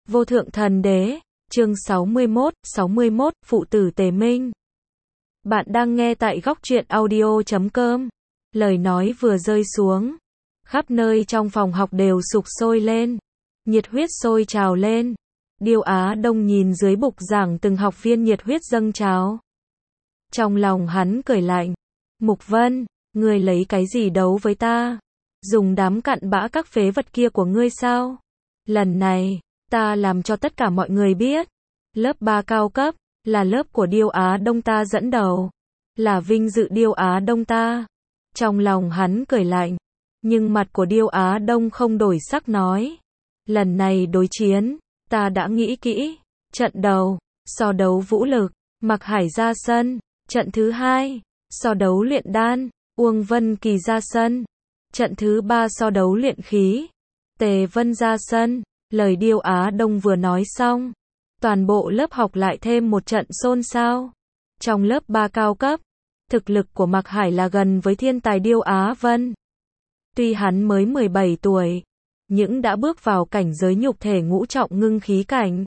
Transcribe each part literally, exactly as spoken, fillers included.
Vô thượng thần đế, chương sáu mươi mốt, sáu mươi mốt, phụ tử Tề Minh. Bạn đang nghe tại góc truyện audio chấm com. Lời nói vừa rơi xuống, khắp nơi trong phòng học đều sục sôi lên, nhiệt huyết sôi trào lên. Điêu Á Đông nhìn dưới bục giảng từng học viên nhiệt huyết dâng trào. Trong lòng hắn cười lạnh, Mục Vân, ngươi lấy cái gì đấu với ta? Dùng đám cặn bã các phế vật kia của ngươi sao? Lần này, ta làm cho tất cả mọi người biết, lớp ba cao cấp, là lớp của Điêu Á Đông ta dẫn đầu, là vinh dự Điêu Á Đông ta. Trong lòng hắn cười lạnh, nhưng mặt của Điêu Á Đông không đổi sắc nói, lần này đối chiến, ta đã nghĩ kỹ, trận đầu, so đấu vũ lực, Mạc Hải ra sân, trận thứ hai, so đấu luyện đan, Uông Vân Kỳ ra sân, trận thứ ba so đấu luyện khí, Tề Vân ra sân. Lời Điêu Á Đông vừa nói xong, toàn bộ lớp học lại thêm một trận xôn xao. Trong lớp ba cao cấp, thực lực của Mạc Hải là gần với thiên tài Điêu Á Vân. Tuy hắn mới mười bảy tuổi, nhưng đã bước vào cảnh giới nhục thể ngũ trọng ngưng khí cảnh.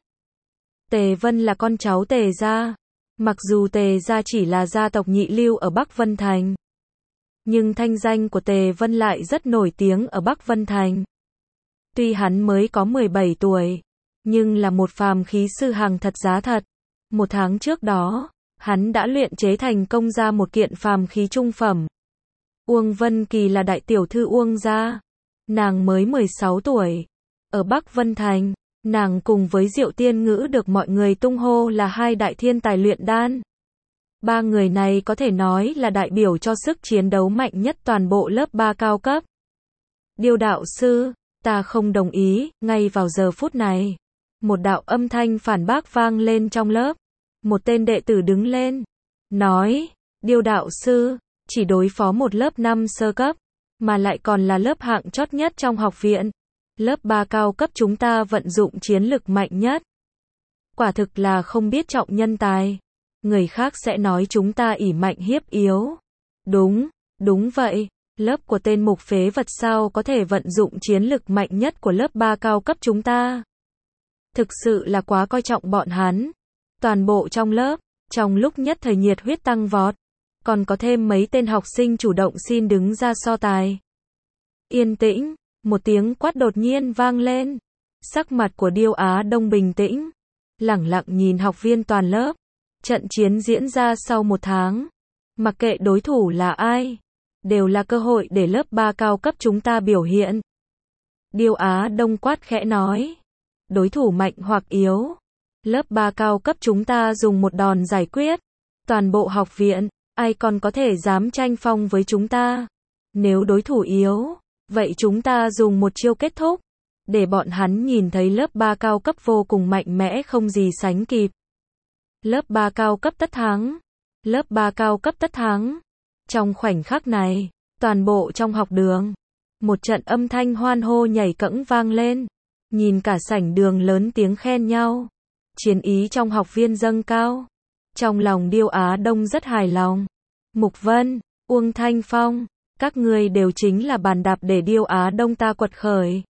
Tề Vân là con cháu Tề gia. Mặc dù Tề gia chỉ là gia tộc nhị lưu ở Bắc Vân Thành, nhưng thanh danh của Tề Vân lại rất nổi tiếng ở Bắc Vân Thành. Tuy hắn mới có mười bảy tuổi, nhưng là một phàm khí sư hàng thật giá thật. Một tháng trước đó, hắn đã luyện chế thành công ra một kiện phàm khí trung phẩm. Uông Vân Kỳ là đại tiểu thư Uông gia. Nàng mới mười sáu tuổi. Ở Bắc Vân Thành, nàng cùng với Diệu Tiên Ngữ được mọi người tung hô là hai đại thiên tài luyện đan. Ba người này có thể nói là đại biểu cho sức chiến đấu mạnh nhất toàn bộ lớp ba cao cấp. Điêu đạo sư, ta không đồng ý. Ngay vào giờ phút này, một đạo âm thanh phản bác vang lên trong lớp. Một tên đệ tử đứng lên, nói, Điêu đạo sư, chỉ đối phó một lớp năm sơ cấp, mà lại còn là lớp hạng chót nhất trong học viện. Lớp ba cao cấp chúng ta vận dụng chiến lực mạnh nhất. Quả thực là không biết trọng nhân tài. Người khác sẽ nói chúng ta ỷ mạnh hiếp yếu. Đúng, đúng vậy. Lớp của tên mục phế vật sao có thể vận dụng chiến lực mạnh nhất của lớp ba cao cấp chúng ta. Thực sự là quá coi trọng bọn hắn. Toàn bộ trong lớp, trong lúc nhất thời nhiệt huyết tăng vọt, còn có thêm mấy tên học sinh chủ động xin đứng ra so tài. Yên tĩnh, một tiếng quát đột nhiên vang lên. Sắc mặt của Điêu Á Đông bình tĩnh, lẳng lặng nhìn học viên toàn lớp. Trận chiến diễn ra sau một tháng, mặc kệ đối thủ là ai, đều là cơ hội để lớp ba cao cấp chúng ta biểu hiện. Điêu Á Đông quát khẽ nói, đối thủ mạnh hoặc yếu, lớp ba cao cấp chúng ta dùng một đòn giải quyết. Toàn bộ học viện, ai còn có thể dám tranh phong với chúng ta. Nếu đối thủ yếu, vậy chúng ta dùng một chiêu kết thúc, để bọn hắn nhìn thấy lớp ba cao cấp vô cùng mạnh mẽ không gì sánh kịp. Lớp ba cao cấp tất thắng. Lớp ba cao cấp tất thắng. Trong khoảnh khắc này, toàn bộ trong học đường, một trận âm thanh hoan hô nhảy cẫng vang lên. Nhìn cả sảnh đường lớn tiếng khen nhau. Chiến ý trong học viên dâng cao. Trong lòng Điêu Á Đông rất hài lòng. Mục Vân, Uông Thanh Phong, các ngươi đều chính là bàn đạp để Điêu Á Đông ta quật khởi.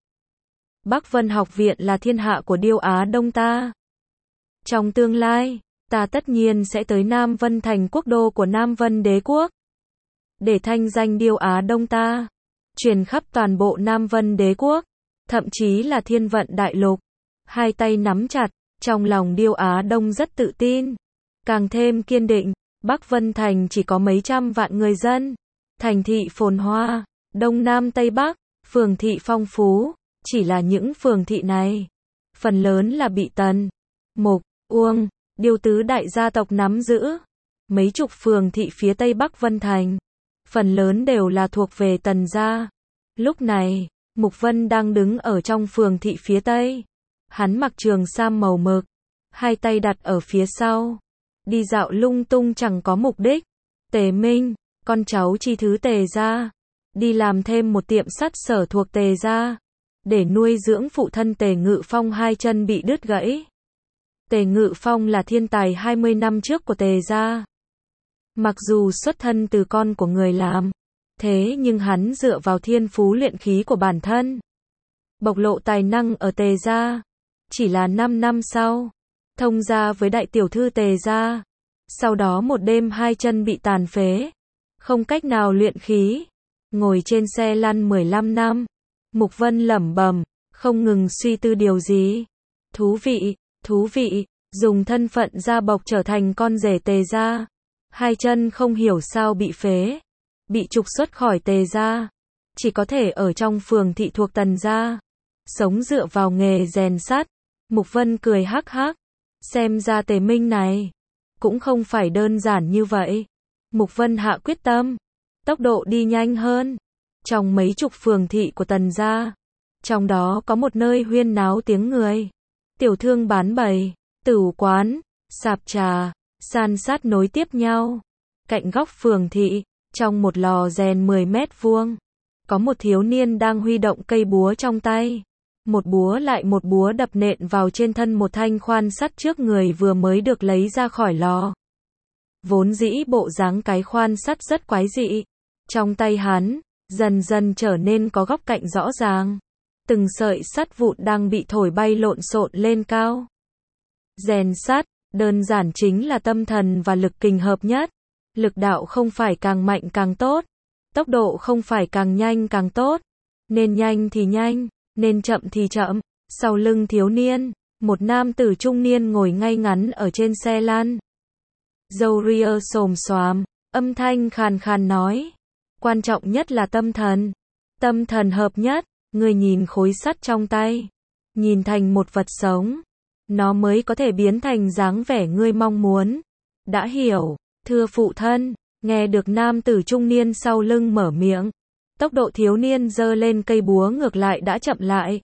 Bắc Vân học viện là thiên hạ của Điêu Á Đông ta. Trong tương lai, ta tất nhiên sẽ tới Nam Vân thành quốc đô của Nam Vân đế quốc. Để thanh danh Điêu Á Đông ta truyền khắp toàn bộ Nam Vân đế quốc, thậm chí là thiên vận đại lục. Hai tay nắm chặt, trong lòng Điêu Á Đông rất tự tin, càng thêm kiên định. Bắc Vân thành chỉ có mấy trăm vạn người dân, thành thị phồn hoa, đông nam tây bắc, phường thị phong phú, chỉ là những phường thị này, phần lớn là bị Tần, Mục, Uông, Điêu tứ đại gia tộc nắm giữ. Mấy chục phường thị phía tây Bắc Vân thành, phần lớn đều là thuộc về Tần gia. Lúc này, Mục Vân đang đứng ở trong phường thị phía tây. Hắn mặc trường sam màu mực, hai tay đặt ở phía sau, đi dạo lung tung chẳng có mục đích. Tề Minh, con cháu chi thứ Tề gia, đi làm thêm một tiệm sắt sở thuộc Tề gia, để nuôi dưỡng phụ thân Tề Ngự Phong hai chân bị đứt gãy. Tề Ngự Phong là thiên tài hai mươi năm trước của Tề gia. Mặc dù xuất thân từ con của người làm, thế nhưng hắn dựa vào thiên phú luyện khí của bản thân, bộc lộ tài năng ở Tề gia. Chỉ là năm năm sau, thông gia với đại tiểu thư Tề gia. Sau đó một đêm hai chân bị tàn phế, không cách nào luyện khí, ngồi trên xe lăn mười lăm năm. Mục Vân lẩm bẩm, không ngừng suy tư điều gì. Thú vị, thú vị, dùng thân phận gia bộc trở thành con rể Tề gia. Hai chân không hiểu sao bị phế, bị trục xuất khỏi Tề gia, chỉ có thể ở trong phường thị thuộc Tần gia, sống dựa vào nghề rèn sắt. Mục Vân cười hắc hắc, xem ra Tề Minh này cũng không phải đơn giản như vậy. Mục Vân hạ quyết tâm, tốc độ đi nhanh hơn. Trong mấy chục phường thị của Tần gia, trong đó có một nơi huyên náo tiếng người. Tiểu thương bán bày, tửu quán, sạp trà, san sát nối tiếp nhau. Cạnh góc phường thị, trong một lò rèn mười mét vuông, có một thiếu niên đang huy động cây búa trong tay. Một búa lại một búa đập nện vào trên thân một thanh khoan sắt trước người vừa mới được lấy ra khỏi lò. Vốn dĩ bộ dáng cái khoan sắt rất quái dị. Trong tay hắn, dần dần trở nên có góc cạnh rõ ràng. Từng sợi sắt vụn đang bị thổi bay lộn xộn lên cao. Rèn sắt, đơn giản chính là tâm thần và lực kình hợp nhất. Lực đạo không phải càng mạnh càng tốt. Tốc độ không phải càng nhanh càng tốt. Nên nhanh thì nhanh, nên chậm thì chậm. Sau lưng thiếu niên, một nam tử trung niên ngồi ngay ngắn ở trên xe lăn. Râu ria xồm xoàm, âm thanh khàn khàn nói. Quan trọng nhất là tâm thần. Tâm thần hợp nhất, người nhìn khối sắt trong tay, nhìn thành một vật sống, nó mới có thể biến thành dáng vẻ ngươi mong muốn. Đã hiểu, thưa phụ thân. Nghe được nam tử trung niên sau lưng mở miệng, tốc độ thiếu niên giơ lên cây búa ngược lại đã chậm lại.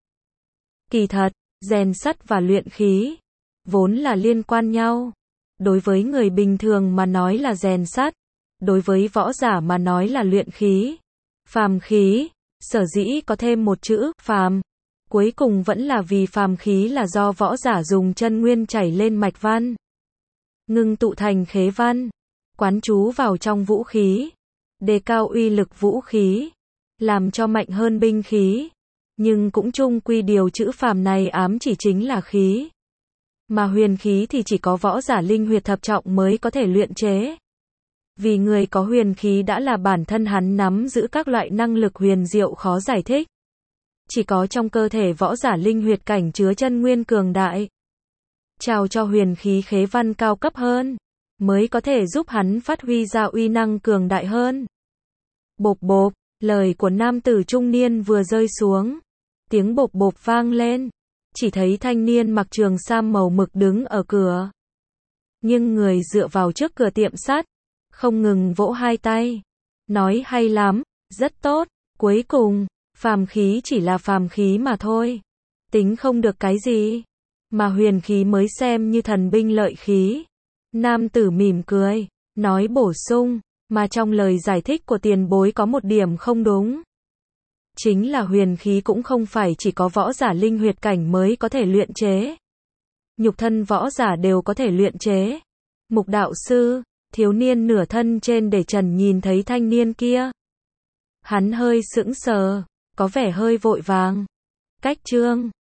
Kỳ thật, rèn sắt và luyện khí vốn là liên quan nhau. Đối với người bình thường mà nói là rèn sắt, đối với võ giả mà nói là luyện khí. Phàm khí, sở dĩ có thêm một chữ phàm, cuối cùng vẫn là vì phàm khí là do võ giả dùng chân nguyên chảy lên mạch văn, ngưng tụ thành khế văn, quán chú vào trong vũ khí, đề cao uy lực vũ khí, làm cho mạnh hơn binh khí. Nhưng cũng chung quy điều chữ phàm này ám chỉ chính là khí. Mà huyền khí thì chỉ có võ giả linh huyệt thập trọng mới có thể luyện chế. Vì người có huyền khí đã là bản thân hắn nắm giữ các loại năng lực huyền diệu khó giải thích. Chỉ có trong cơ thể võ giả linh huyệt cảnh chứa chân nguyên cường đại, trao cho huyền khí khế văn cao cấp hơn, mới có thể giúp hắn phát huy ra uy năng cường đại hơn. Bộp bộp, lời của nam tử trung niên vừa rơi xuống, tiếng bộp bộp vang lên, chỉ thấy thanh niên mặc trường sam màu mực đứng ở cửa. Nhưng người dựa vào trước cửa tiệm sắt, không ngừng vỗ hai tay, nói hay lắm, rất tốt, cuối cùng, phàm khí chỉ là phàm khí mà thôi, tính không được cái gì, mà huyền khí mới xem như thần binh lợi khí. Nam tử mỉm cười, nói bổ sung, mà trong lời giải thích của tiền bối có một điểm không đúng. Chính là huyền khí cũng không phải chỉ có võ giả linh huyệt cảnh mới có thể luyện chế. Nhục thân võ giả đều có thể luyện chế. Mục đạo sư, thiếu niên nửa thân trên để trần nhìn thấy thanh niên kia. Hắn hơi sững sờ, có vẻ hơi vội vàng. Cách chương